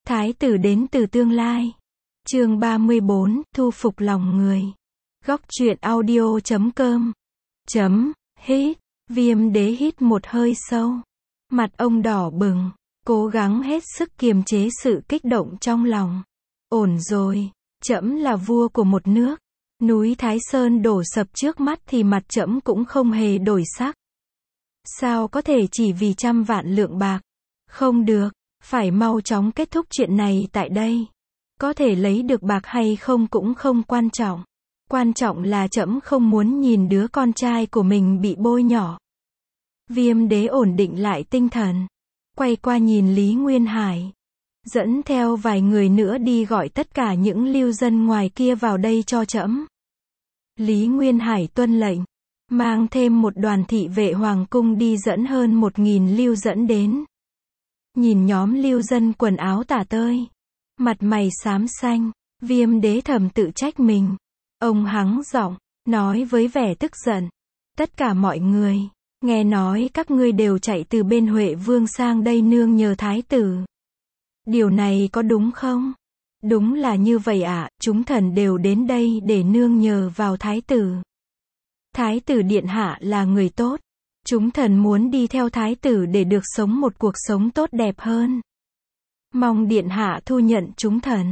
Thái tử đến từ tương lai. Chương 34, thu phục lòng người. Góc truyện audio.com. Hít. Viêm đế hít một hơi sâu. Mặt ông đỏ bừng, cố gắng hết sức kiềm chế sự kích động trong lòng. Ổn rồi, trẫm là vua của một nước. Núi Thái Sơn đổ sập trước mắt thì mặt trẫm cũng không hề đổi sắc. Sao có thể chỉ vì 100 vạn lượng bạc? Không được, phải mau chóng kết thúc chuyện này tại đây. Có thể lấy được bạc hay không cũng không quan trọng. Quan trọng là trẫm không muốn nhìn đứa con trai của mình bị bôi nhọ. Viêm đế ổn định lại tinh thần. Quay qua nhìn Lý Nguyên Hải. Dẫn theo vài người nữa đi gọi tất cả những lưu dân ngoài kia vào đây cho trẫm. Lý Nguyên Hải tuân lệnh. Mang thêm một đoàn thị vệ hoàng cung đi dẫn hơn 1000 lưu dẫn đến. Nhìn nhóm lưu dân quần áo tả tơi. Mặt mày xám xanh. Viêm đế thầm tự trách mình. Ông hắng giọng, nói với vẻ tức giận. Tất cả mọi người, nghe nói các ngươi đều chạy từ bên Huệ Vương sang đây nương nhờ thái tử. Điều này có đúng không? Đúng là như vậy ạ, chúng thần đều đến đây để nương nhờ vào thái tử. Thái tử điện hạ là người tốt. Chúng thần muốn đi theo thái tử để được sống một cuộc sống tốt đẹp hơn. Mong điện hạ thu nhận chúng thần.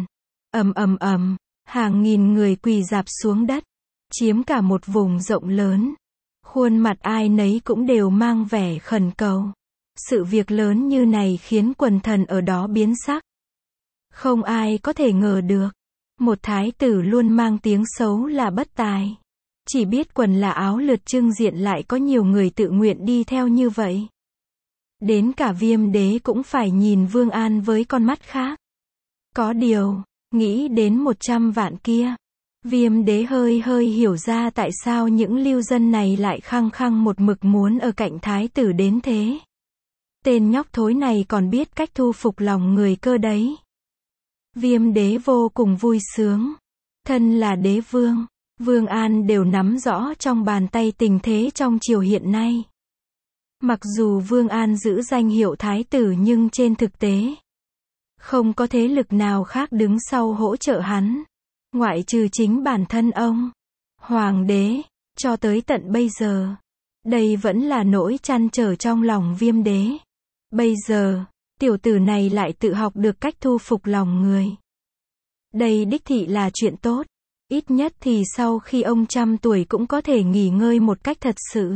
Hàng nghìn người quỳ rạp xuống đất, chiếm cả một vùng rộng lớn. Khuôn mặt ai nấy cũng đều mang vẻ khẩn cầu. Sự việc lớn như này khiến quần thần ở đó biến sắc. Không ai có thể ngờ được. Một thái tử luôn mang tiếng xấu là bất tài. Chỉ biết quần là áo lượt trưng diện lại có nhiều người tự nguyện đi theo như vậy. Đến cả Viêm đế cũng phải nhìn Vương An với con mắt khác. Có điều, nghĩ đến 100 vạn kia, Viêm đế hơi hiểu ra tại sao những lưu dân này lại khăng khăng một mực muốn ở cạnh thái tử đến thế. Tên nhóc thối này còn biết cách thu phục lòng người cơ đấy. Viêm đế vô cùng vui sướng. Thân là đế vương, Vương An đều nắm rõ trong bàn tay tình thế trong triều hiện nay. Mặc dù Vương An giữ danh hiệu thái tử nhưng trên thực tế, không có thế lực nào khác đứng sau hỗ trợ hắn. Ngoại trừ chính bản thân ông, Hoàng đế, cho tới tận bây giờ. Đây vẫn là nỗi trăn trở trong lòng Viêm đế. Bây giờ, tiểu tử này lại tự học được cách thu phục lòng người. Đây đích thị là chuyện tốt. Ít nhất thì sau khi ông 100 tuổi cũng có thể nghỉ ngơi một cách thật sự.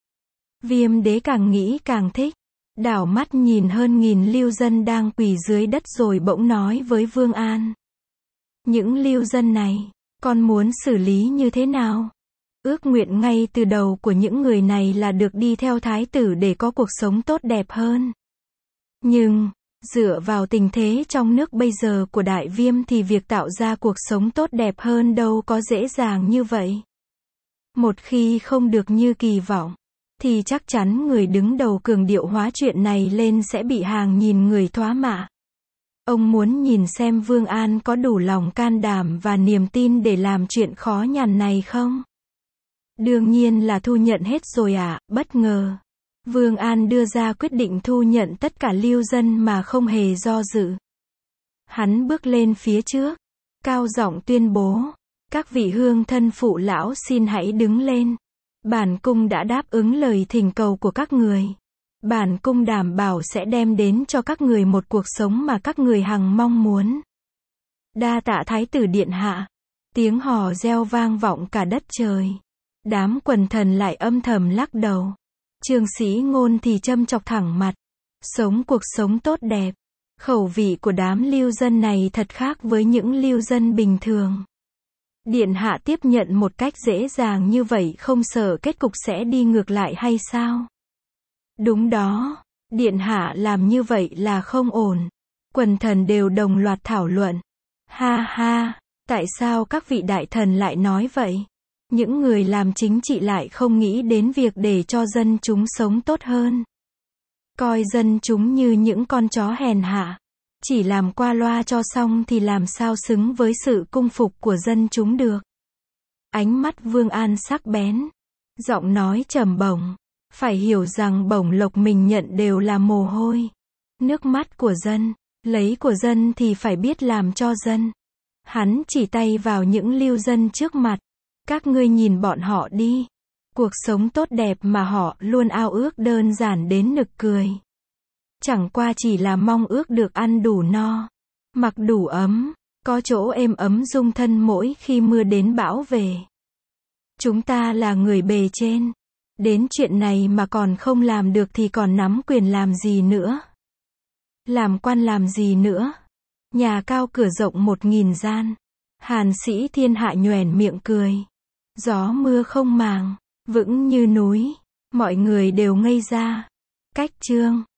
Viêm đế càng nghĩ càng thích. Đảo mắt nhìn hơn 1000 lưu dân đang quỳ dưới đất rồi bỗng nói với Vương An. Những lưu dân này, con muốn xử lý như thế nào? Ước nguyện ngay từ đầu của những người này là được đi theo thái tử để có cuộc sống tốt đẹp hơn. Nhưng, dựa vào tình thế trong nước bây giờ của Đại Viêm thì việc tạo ra cuộc sống tốt đẹp hơn đâu có dễ dàng như vậy. Một khi không được như kỳ vọng, thì chắc chắn người đứng đầu cường điệu hóa chuyện này lên sẽ bị hàng nghìn người thoá mạ. Ông muốn nhìn xem Vương An có đủ lòng can đảm và niềm tin để làm chuyện khó nhằn này không? Đương nhiên là thu nhận hết rồi ạ. Bất ngờ, Vương An đưa ra quyết định thu nhận tất cả lưu dân mà không hề do dự. Hắn bước lên phía trước, cao giọng tuyên bố, các vị hương thân phụ lão xin hãy đứng lên. Bản cung đã đáp ứng lời thỉnh cầu của các người. Bản cung đảm bảo sẽ đem đến cho các người một cuộc sống mà các người hằng mong muốn. Đa tạ thái tử điện hạ. Tiếng hò reo vang vọng cả đất trời. Đám quần thần lại âm thầm lắc đầu. Trương Sĩ Ngôn thì châm chọc thẳng mặt. Sống cuộc sống tốt đẹp. Khẩu vị của đám lưu dân này thật khác với những lưu dân bình thường. Điện hạ tiếp nhận một cách dễ dàng như vậy không sợ kết cục sẽ đi ngược lại hay sao? Đúng đó, điện hạ làm như vậy là không ổn. Quần thần đều đồng loạt thảo luận. Ha ha, tại sao các vị đại thần lại nói vậy? Những người làm chính trị lại không nghĩ đến việc để cho dân chúng sống tốt hơn. Coi dân chúng như những con chó hèn hạ. Chỉ làm qua loa cho xong thì làm sao xứng với sự cung phục của dân chúng được. Ánh mắt Vương An sắc bén. Giọng nói trầm bổng. Phải hiểu rằng bổng lộc mình nhận đều là mồ hôi, nước mắt của dân. Lấy của dân thì phải biết làm cho dân. Hắn chỉ tay vào những lưu dân trước mặt. Các ngươi nhìn bọn họ đi. Cuộc sống tốt đẹp mà họ luôn ao ước đơn giản đến nực cười. Chẳng qua chỉ là mong ước được ăn đủ no, mặc đủ ấm, có chỗ êm ấm dung thân mỗi khi mưa đến bão về. Chúng ta là người bề trên. Đến chuyện này mà còn không làm được thì còn nắm quyền làm gì nữa? Làm quan làm gì nữa? Nhà cao cửa rộng 1000 gian. Hàn Sĩ Thiên Hạ nhoẻn miệng cười. Gió mưa không màng, vững như núi. Mọi người đều ngây ra. Cách chương